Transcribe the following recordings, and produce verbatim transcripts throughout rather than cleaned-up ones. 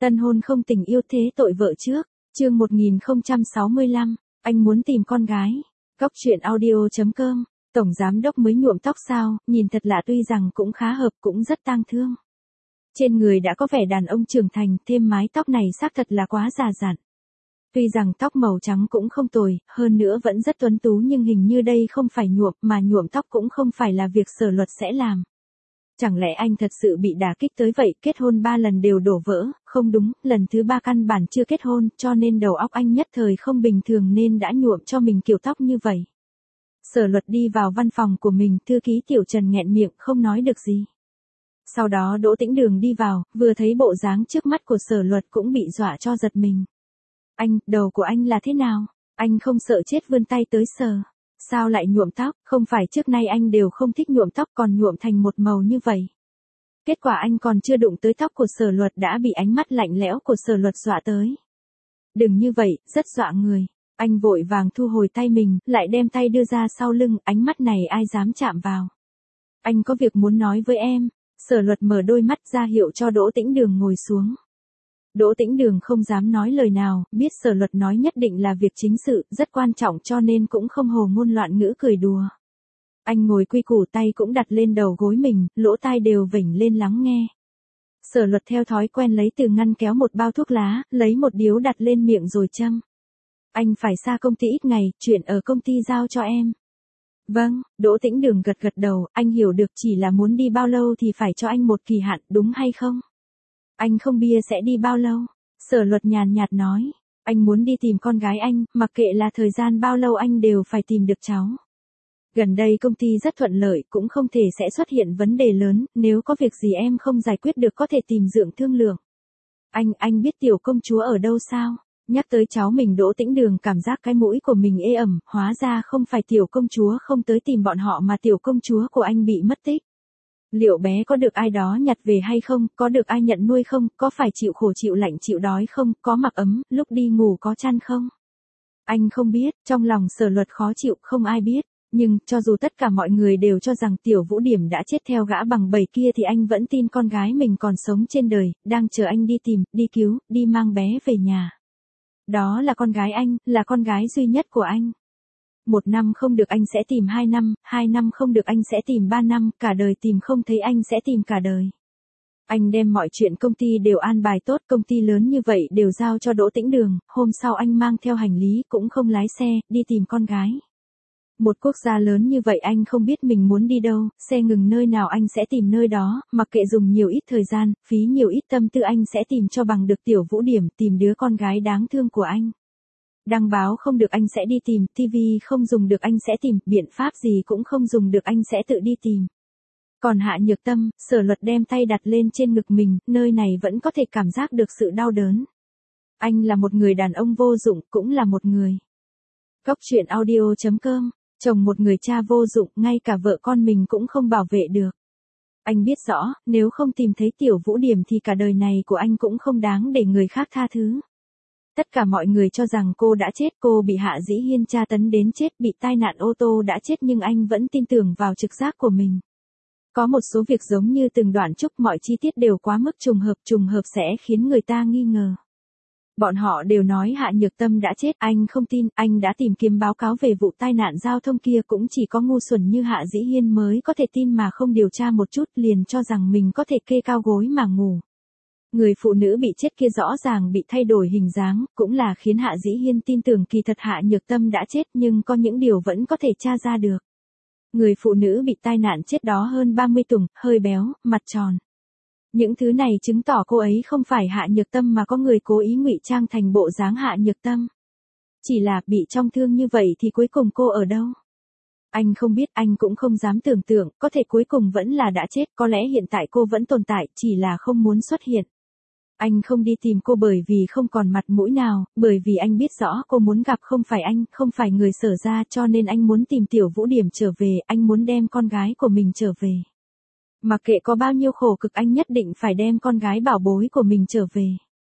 Tân hôn không tình yêu thế tội vợ trước, chương một nghìn không trăm sáu mươi lăm, anh muốn tìm con gái. Góc truyện audio chấm com, tổng giám đốc mới nhuộm tóc sao, nhìn thật lạ tuy rằng cũng khá hợp cũng rất tang thương. Trên người đã có vẻ đàn ông trưởng thành, thêm mái tóc này xác thật là quá già dặn. Tuy rằng tóc màu trắng cũng không tồi, hơn nữa vẫn rất tuấn tú nhưng hình như đây không phải nhuộm mà nhuộm tóc cũng không phải là việc Sở Luật sẽ làm. Chẳng lẽ anh thật sự bị đả kích tới vậy, kết hôn ba lần đều đổ vỡ, không đúng, lần thứ ba căn bản chưa kết hôn, cho nên đầu óc anh nhất thời không bình thường nên đã nhuộm cho mình kiểu tóc như vậy. Sở Luật đi vào văn phòng của mình, thư ký Tiểu Trần nghẹn miệng không nói được gì. Sau đó Đỗ Tĩnh Đường đi vào, vừa thấy bộ dáng trước mắt của Sở Luật cũng bị dọa cho giật mình. Anh, đầu của anh là thế nào? Anh không sợ chết vươn tay tới sờ. Sao lại nhuộm tóc, không phải trước nay anh đều không thích nhuộm tóc còn nhuộm thành một màu như vậy. Kết quả anh còn chưa đụng tới tóc của Sở Luật đã bị ánh mắt lạnh lẽo của Sở Luật dọa tới. Đừng như vậy, rất dọa người. Anh vội vàng thu hồi tay mình, lại đem tay đưa ra sau lưng, ánh mắt này ai dám chạm vào. Anh có việc muốn nói với em. Sở Luật mở đôi mắt ra hiệu cho Đỗ Tĩnh Đường ngồi xuống. Đỗ Tĩnh Đường không dám nói lời nào, biết Sở Luật nói nhất định là việc chính sự, rất quan trọng cho nên cũng không hồ ngôn loạn ngữ cười đùa. Anh ngồi quy củ, tay cũng đặt lên đầu gối mình, lỗ tai đều vểnh lên lắng nghe. Sở Luật theo thói quen lấy từ ngăn kéo một bao thuốc lá, lấy một điếu đặt lên miệng rồi châm. Anh phải xa công ty ít ngày, chuyện ở công ty giao cho em. Vâng, Đỗ Tĩnh Đường gật gật đầu, anh hiểu được, chỉ là muốn đi bao lâu thì phải cho anh một kỳ hạn, đúng hay không? Anh không bia sẽ đi bao lâu? Sở Luật nhàn nhạt nói, anh muốn đi tìm con gái anh, mặc kệ là thời gian bao lâu anh đều phải tìm được cháu. Gần đây công ty rất thuận lợi, cũng không thể sẽ xuất hiện vấn đề lớn, nếu có việc gì em không giải quyết được có thể tìm Dượng thương lượng. Anh, anh biết tiểu công chúa ở đâu sao? Nhắc tới cháu mình, Đỗ Tĩnh Đường cảm giác cái mũi của mình ê ẩm, hóa ra không phải tiểu công chúa không tới tìm bọn họ mà tiểu công chúa của anh bị mất tích. Liệu bé có được ai đó nhặt về hay không, có được ai nhận nuôi không, có phải chịu khổ chịu lạnh chịu đói không, có mặc ấm, lúc đi ngủ có chăn không? Anh không biết, trong lòng Sở Luật khó chịu, không ai biết. Nhưng, cho dù tất cả mọi người đều cho rằng Tiểu Vũ Điểm đã chết theo gã bằng bầy kia thì anh vẫn tin con gái mình còn sống trên đời, đang chờ anh đi tìm, đi cứu, đi mang bé về nhà. Đó là con gái anh, là con gái duy nhất của anh. Một năm không được anh sẽ tìm hai năm, hai năm không được anh sẽ tìm ba năm, cả đời tìm không thấy anh sẽ tìm cả đời. Anh đem mọi chuyện công ty đều an bài tốt, công ty lớn như vậy đều giao cho Đỗ Tĩnh Đường, hôm sau anh mang theo hành lý cũng không lái xe, đi tìm con gái. Một quốc gia lớn như vậy anh không biết mình muốn đi đâu, xe ngừng nơi nào anh sẽ tìm nơi đó, mặc kệ dùng nhiều ít thời gian, phí nhiều ít tâm tư anh sẽ tìm cho bằng được Tiểu Vũ Điểm, tìm đứa con gái đáng thương của anh. Đăng báo không được anh sẽ đi tìm, ti vi không dùng được anh sẽ tìm, biện pháp gì cũng không dùng được anh sẽ tự đi tìm. Còn Hạ Nhược Tâm, Sở Luật đem tay đặt lên trên ngực mình, nơi này vẫn có thể cảm giác được sự đau đớn. Anh là một người đàn ông vô dụng, cũng là một người. Góc truyện audio chấm com, chồng một người cha vô dụng, ngay cả vợ con mình cũng không bảo vệ được. Anh biết rõ, nếu không tìm thấy Tiểu Vũ Điểm thì cả đời này của anh cũng không đáng để người khác tha thứ. Tất cả mọi người cho rằng cô đã chết, cô bị Hạ Dĩ Hiên tra tấn đến chết, bị tai nạn ô tô đã chết, nhưng anh vẫn tin tưởng vào trực giác của mình. Có một số việc giống như từng đoạn trúc, mọi chi tiết đều quá mức trùng hợp, trùng hợp sẽ khiến người ta nghi ngờ. Bọn họ đều nói Hạ Nhược Tâm đã chết, anh không tin, anh đã tìm kiếm báo cáo về vụ tai nạn giao thông kia, cũng chỉ có ngu xuẩn như Hạ Dĩ Hiên mới có thể tin mà không điều tra một chút liền cho rằng mình có thể kê cao gối mà ngủ. Người phụ nữ bị chết kia rõ ràng bị thay đổi hình dáng, cũng là khiến Hạ Dĩ Hiên tin tưởng kỳ thật Hạ Nhược Tâm đã chết, nhưng có những điều vẫn có thể tra ra được. Người phụ nữ bị tai nạn chết đó hơn ba mươi tuổi, hơi béo, mặt tròn. Những thứ này chứng tỏ cô ấy không phải Hạ Nhược Tâm mà có người cố ý ngụy trang thành bộ dáng Hạ Nhược Tâm. Chỉ là bị trong thương như vậy thì cuối cùng cô ở đâu? Anh không biết, anh cũng không dám tưởng tượng, có thể cuối cùng vẫn là đã chết, có lẽ hiện tại cô vẫn tồn tại, chỉ là không muốn xuất hiện. Anh không đi tìm cô bởi vì không còn mặt mũi nào, bởi vì anh biết rõ cô muốn gặp không phải anh, không phải người Sở ra, cho nên anh muốn tìm Tiểu Vũ Điểm trở về, anh muốn đem con gái của mình trở về. Mặc kệ có bao nhiêu khổ cực anh nhất định phải đem con gái bảo bối của mình trở về.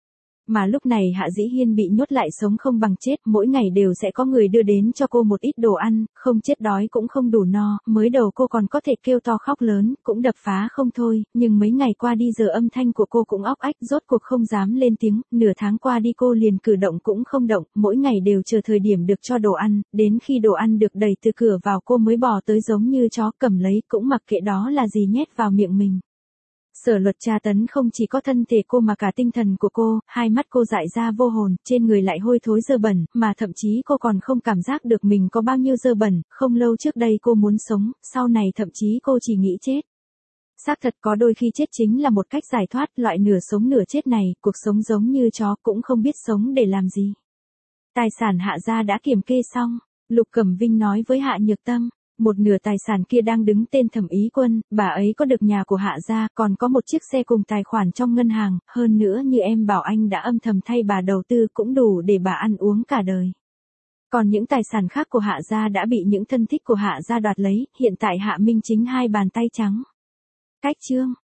Mà lúc này Hạ Dĩ Hiên bị nhốt lại sống không bằng chết, mỗi ngày đều sẽ có người đưa đến cho cô một ít đồ ăn, không chết đói cũng không đủ no, mới đầu cô còn có thể kêu to khóc lớn, cũng đập phá không thôi, nhưng mấy ngày qua đi giờ âm thanh của cô cũng óc ách, rốt cuộc không dám lên tiếng, nửa tháng qua đi cô liền cử động cũng không động, mỗi ngày đều chờ thời điểm được cho đồ ăn, đến khi đồ ăn được đẩy từ cửa vào cô mới bò tới giống như chó, cầm lấy cũng mặc kệ đó là gì nhét vào miệng mình. Sở Luật tra tấn không chỉ có thân thể cô mà cả tinh thần của cô, hai mắt cô dại ra vô hồn, trên người lại hôi thối dơ bẩn, mà thậm chí cô còn không cảm giác được mình có bao nhiêu dơ bẩn, không lâu trước đây cô muốn sống, sau này thậm chí cô chỉ nghĩ chết. Xác thật có đôi khi chết chính là một cách giải thoát, loại nửa sống nửa chết này, cuộc sống giống như chó cũng không biết sống để làm gì. Tài sản Hạ gia đã kiểm kê xong, Lục Cẩm Vinh nói với Hạ Nhược Tâm. Một nửa tài sản kia đang đứng tên Thẩm Ý Quân, bà ấy có được nhà của Hạ gia, còn có một chiếc xe cùng tài khoản trong ngân hàng, hơn nữa như em bảo anh đã âm thầm thay bà đầu tư cũng đủ để bà ăn uống cả đời. Còn những tài sản khác của Hạ gia đã bị những thân thích của Hạ gia đoạt lấy, hiện tại Hạ Minh Chính hai bàn tay trắng. Cách chương